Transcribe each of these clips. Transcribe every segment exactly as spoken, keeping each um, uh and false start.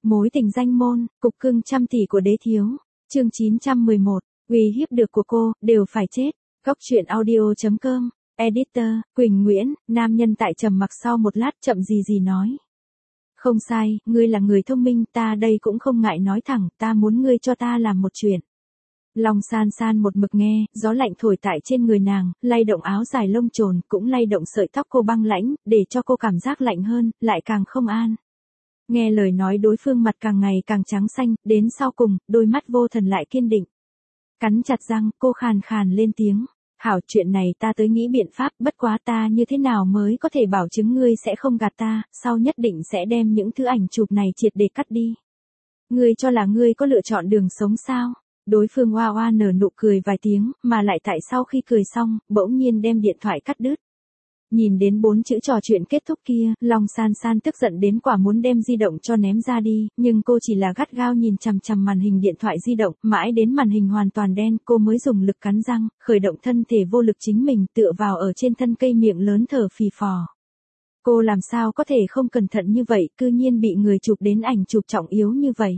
Mối tình danh môn, cục cưng trăm tỷ của đế thiếu. Chương chín trăm mười một, uy hiếp được của cô, đều phải chết. Góc truyện audio.com, Editor, Quỳnh Nguyễn, nam nhân tại trầm mặc sau một lát chậm gì gì nói. Không sai, ngươi là người thông minh, ta đây cũng không ngại nói thẳng, ta muốn ngươi cho ta làm một chuyện. Long San San một mực nghe, gió lạnh thổi tại trên người nàng, lay động áo dài lông trồn, cũng lay động sợi tóc cô băng lãnh, để cho cô cảm giác lạnh hơn, lại càng không an. Nghe lời nói đối phương mặt càng ngày càng trắng xanh, đến sau cùng, đôi mắt vô thần lại kiên định. Cắn chặt răng, cô khàn khàn lên tiếng. Hảo, chuyện này ta tới nghĩ biện pháp, bất quá ta như thế nào mới có thể bảo chứng ngươi sẽ không gạt ta, sau nhất định sẽ đem những thứ ảnh chụp này triệt để cắt đi. Ngươi cho là ngươi có lựa chọn đường sống sao? Đối phương oa oa nở nụ cười vài tiếng, mà lại tại sau khi cười xong, bỗng nhiên đem điện thoại cắt đứt. Nhìn đến bốn chữ trò chuyện kết thúc kia, Long San San tức giận đến quả muốn đem di động cho ném ra đi, nhưng cô chỉ là gắt gao nhìn chằm chằm màn hình điện thoại di động, mãi đến màn hình hoàn toàn đen, cô mới dùng lực cắn răng, khởi động thân thể vô lực chính mình tựa vào ở trên thân cây miệng lớn thở phì phò. Cô làm sao có thể không cẩn thận như vậy, cư nhiên bị người chụp đến ảnh chụp trọng yếu như vậy.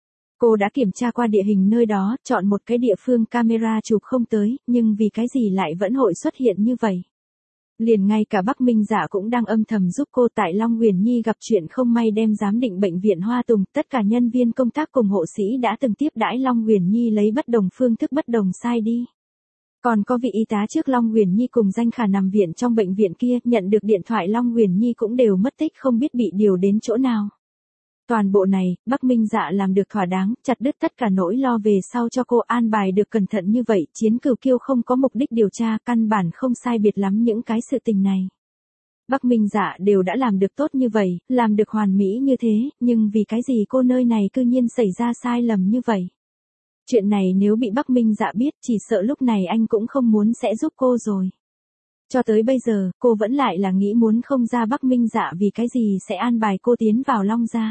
Cô đã kiểm tra qua địa hình nơi đó, chọn một cái địa phương camera chụp không tới, nhưng vì cái gì lại vẫn hội xuất hiện như vậy. Liền ngay cả Bắc Minh Dạ cũng đang âm thầm giúp cô tại Long Huyền Nhi gặp chuyện không may đem giám định bệnh viện Hoa Tùng, tất cả nhân viên công tác cùng hộ sĩ đã từng tiếp đãi Long Huyền Nhi lấy bất đồng phương thức bất đồng sai đi. Còn có vị y tá trước Long Huyền Nhi cùng danh khả nằm viện trong bệnh viện kia, nhận được điện thoại Long Huyền Nhi cũng đều mất tích không biết bị điều đến chỗ nào. Toàn bộ này, Bắc Minh Dạ làm được thỏa đáng, chặt đứt tất cả nỗi lo về sau cho cô, an bài được cẩn thận như vậy, Chiến Cửu Kiêu không có mục đích điều tra, căn bản không sai biệt lắm những cái sự tình này. Bắc Minh Dạ đều đã làm được tốt như vậy, làm được hoàn mỹ như thế, nhưng vì cái gì cô nơi này cư nhiên xảy ra sai lầm như vậy. Chuyện này nếu bị Bắc Minh Dạ biết, chỉ sợ lúc này anh cũng không muốn sẽ giúp cô rồi. Cho tới bây giờ, cô vẫn lại là nghĩ muốn không ra Bắc Minh Dạ vì cái gì sẽ an bài cô tiến vào Long gia.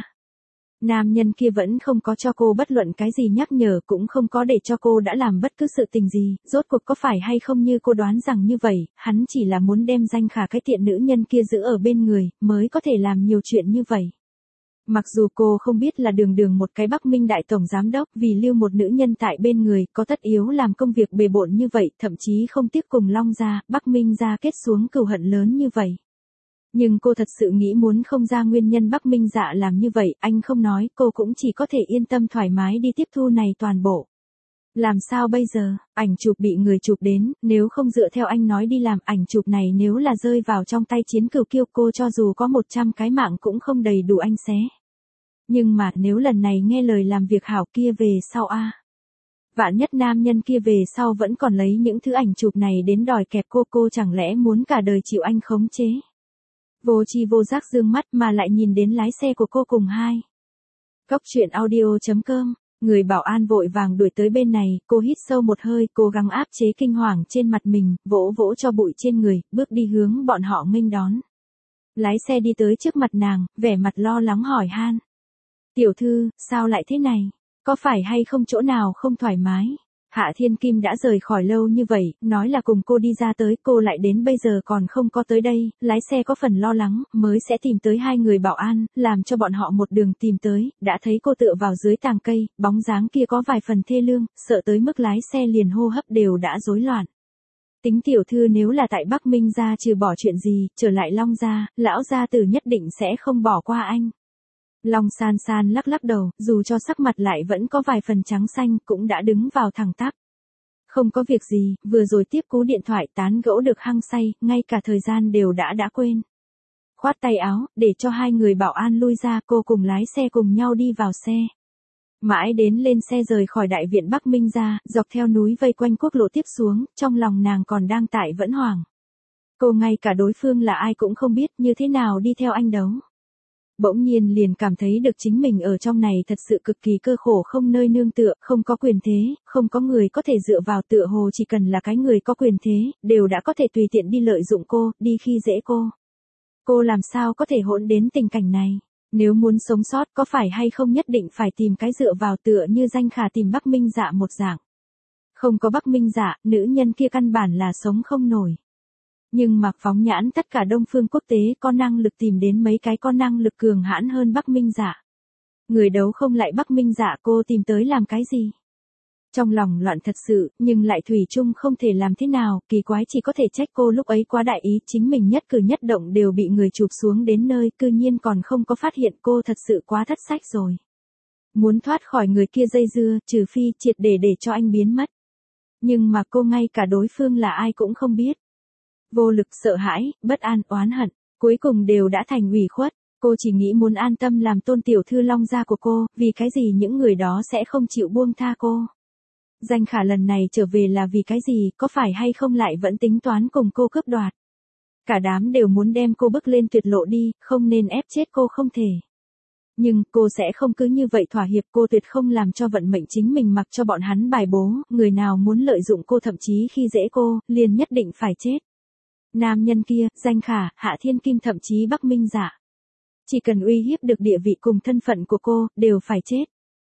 Nam nhân kia vẫn không có cho cô bất luận cái gì nhắc nhở, cũng không có để cho cô đã làm bất cứ sự tình gì, rốt cuộc có phải hay không như cô đoán rằng như vậy, hắn chỉ là muốn đem danh khả cái tiện nữ nhân kia giữ ở bên người, mới có thể làm nhiều chuyện như vậy. Mặc dù cô không biết là đường đường một cái Bắc Minh đại tổng giám đốc vì lưu một nữ nhân tại bên người, có tất yếu làm công việc bề bộn như vậy, thậm chí không tiếc cùng Long gia, Bắc Minh gia kết xuống cừu hận lớn như vậy. Nhưng cô thật sự nghĩ muốn không ra nguyên nhân Bắc Minh Dạ làm như vậy, anh không nói, cô cũng chỉ có thể yên tâm thoải mái đi tiếp thu này toàn bộ. Làm sao bây giờ, ảnh chụp bị người chụp đến, nếu không dựa theo anh nói đi làm, ảnh chụp này nếu là rơi vào trong tay Chiến Cửu Kiêu, cô cho dù có một trăm cái mạng cũng không đầy đủ anh xé. Nhưng mà nếu lần này nghe lời làm việc hảo kia về sau a, vạn nhất nam nhân kia về sau vẫn còn lấy những thứ ảnh chụp này đến đòi kẹp cô, cô chẳng lẽ muốn cả đời chịu anh khống chế. Vô tri vô giác dương mắt mà lại nhìn đến lái xe của cô cùng hai. Góc truyện audio.com, người bảo an vội vàng đuổi tới bên này, cô hít sâu một hơi, cố gắng áp chế kinh hoàng trên mặt mình, vỗ vỗ cho bụi trên người, bước đi hướng bọn họ nghênh đón. Lái xe đi tới trước mặt nàng, vẻ mặt lo lắng hỏi han. Tiểu thư, sao lại thế này? Có phải hay không chỗ nào không thoải mái? Hạ Thiên Kim đã rời khỏi lâu như vậy, nói là cùng cô đi ra tới, cô lại đến bây giờ còn không có tới đây, lái xe có phần lo lắng, mới sẽ tìm tới hai người bảo an, làm cho bọn họ một đường tìm tới, đã thấy cô tựa vào dưới tàng cây, bóng dáng kia có vài phần thê lương, sợ tới mức lái xe liền hô hấp đều đã rối loạn. Tính tiểu thư nếu là tại Bắc Minh gia trừ bỏ chuyện gì, trở lại Long gia, lão gia tử nhất định sẽ không bỏ qua anh. Long San San lắc lắc đầu, dù cho sắc mặt lại vẫn có vài phần trắng xanh, cũng đã đứng vào thẳng tắp. Không có việc gì, vừa rồi tiếp cú điện thoại tán gẫu được hăng say, ngay cả thời gian đều đã đã quên. Khoát tay áo, để cho hai người bảo an lui ra, cô cùng lái xe cùng nhau đi vào xe. Mãi đến lên xe rời khỏi đại viện Bắc Minh gia, dọc theo núi vây quanh quốc lộ tiếp xuống, trong lòng nàng còn đang tại vẫn hoảng. Cô ngay cả đối phương là ai cũng không biết, như thế nào đi theo anh đấu. Bỗng nhiên liền cảm thấy được chính mình ở trong này thật sự cực kỳ cơ khổ, không nơi nương tựa, không có quyền thế, không có người có thể dựa vào, tựa hồ chỉ cần là cái người có quyền thế, đều đã có thể tùy tiện đi lợi dụng cô, đi khi dễ cô. Cô làm sao có thể hỗn đến tình cảnh này? Nếu muốn sống sót có phải hay không nhất định phải tìm cái dựa vào tựa như danh khả tìm Bắc Minh Dạ một dạng. Không có Bắc Minh Dạ, nữ nhân kia căn bản là sống không nổi. Nhưng mặc phóng nhãn tất cả Đông phương quốc tế có năng lực tìm đến mấy cái có năng lực cường hãn hơn Bắc Minh Dạ. Người đấu không lại Bắc Minh Dạ, cô tìm tới làm cái gì? Trong lòng loạn thật sự, nhưng lại thủy chung không thể làm thế nào, kỳ quái chỉ có thể trách cô lúc ấy quá đại ý, chính mình nhất cử nhất động đều bị người chụp xuống đến nơi, cư nhiên còn không có phát hiện cô thật sự quá thất sách rồi. Muốn thoát khỏi người kia dây dưa, trừ phi triệt để để cho anh biến mất. Nhưng mà cô ngay cả đối phương là ai cũng không biết. Vô lực, sợ hãi, bất an, oán hận, cuối cùng đều đã thành ủy khuất. Cô chỉ nghĩ muốn an tâm làm tôn tiểu thư Long gia của cô, vì cái gì những người đó sẽ không chịu buông tha cô. Danh Khả lần này trở về là vì cái gì, có phải hay không lại vẫn tính toán cùng cô cướp đoạt. Cả đám đều muốn đem cô bước lên tuyệt lộ đi, không nên ép chết cô không thể. Nhưng cô sẽ không cứ như vậy thỏa hiệp, cô tuyệt không làm cho vận mệnh chính mình mặc cho bọn hắn bài bố, người nào muốn lợi dụng cô thậm chí khi dễ cô, liền nhất định phải chết. Nam nhân kia, Danh Khả, Hạ Thiên Kim thậm chí Bắc Minh Dạ. Chỉ cần uy hiếp được địa vị cùng thân phận của cô, đều phải chết.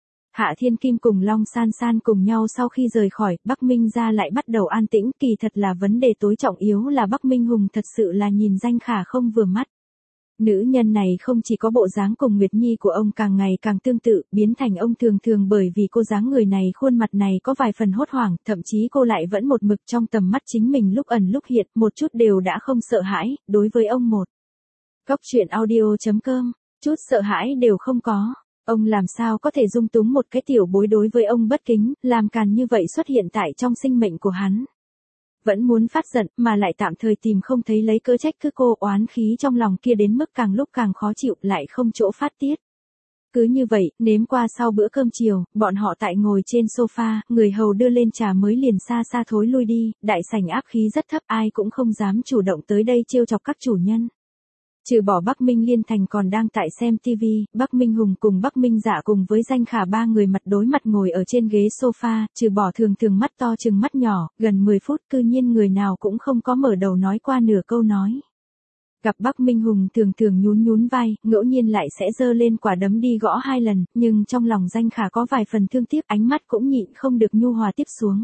Hạ Thiên Kim cùng Long San San cùng nhau sau khi rời khỏi, Bắc Minh gia lại bắt đầu an tĩnh, kỳ thật là vấn đề tối trọng yếu là Bắc Minh Hùng thật sự là nhìn Danh Khả không vừa mắt. Nữ nhân này không chỉ có bộ dáng cùng Nguyệt Nhi của ông càng ngày càng tương tự, biến thành ông thường thường bởi vì cô dáng người này khuôn mặt này có vài phần hốt hoảng, thậm chí cô lại vẫn một mực trong tầm mắt chính mình lúc ẩn lúc hiện, một chút đều đã không sợ hãi, đối với ông một. Góc truyện audio chấm com, chút sợ hãi đều không có. Ông làm sao có thể dung túng một cái tiểu bối đối với ông bất kính, làm càn như vậy xuất hiện tại trong sinh mệnh của hắn. Vẫn muốn phát giận, mà lại tạm thời tìm không thấy lấy cớ trách cứ cô, oán khí trong lòng kia đến mức càng lúc càng khó chịu, lại không chỗ phát tiết. Cứ như vậy, nếm qua sau bữa cơm chiều, bọn họ tại ngồi trên sofa, người hầu đưa lên trà mới liền xa xa thối lui đi, đại sảnh áp khí rất thấp, ai cũng không dám chủ động tới đây trêu chọc các chủ nhân. Trừ bỏ Bắc Minh Liên Thành còn đang tại xem tivi, Bắc Minh Hùng cùng Bắc Minh Dạ cùng với Danh Khả ba người mặt đối mặt ngồi ở trên ghế sofa, trừ bỏ thường thường mắt to chừng mắt nhỏ, gần mười phút cư nhiên người nào cũng không có mở đầu nói qua nửa câu nói. Gặp Bắc Minh Hùng thường thường nhún nhún vai, ngẫu nhiên lại sẽ giơ lên quả đấm đi gõ hai lần, nhưng trong lòng Danh Khả có vài phần thương tiếc, ánh mắt cũng nhịn không được nhu hòa tiếp xuống.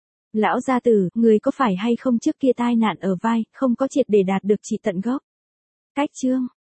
Lão gia tử, người có phải hay không trước kia tai nạn ở vai, không có triệt để đạt được trị tận gốc. Cách chương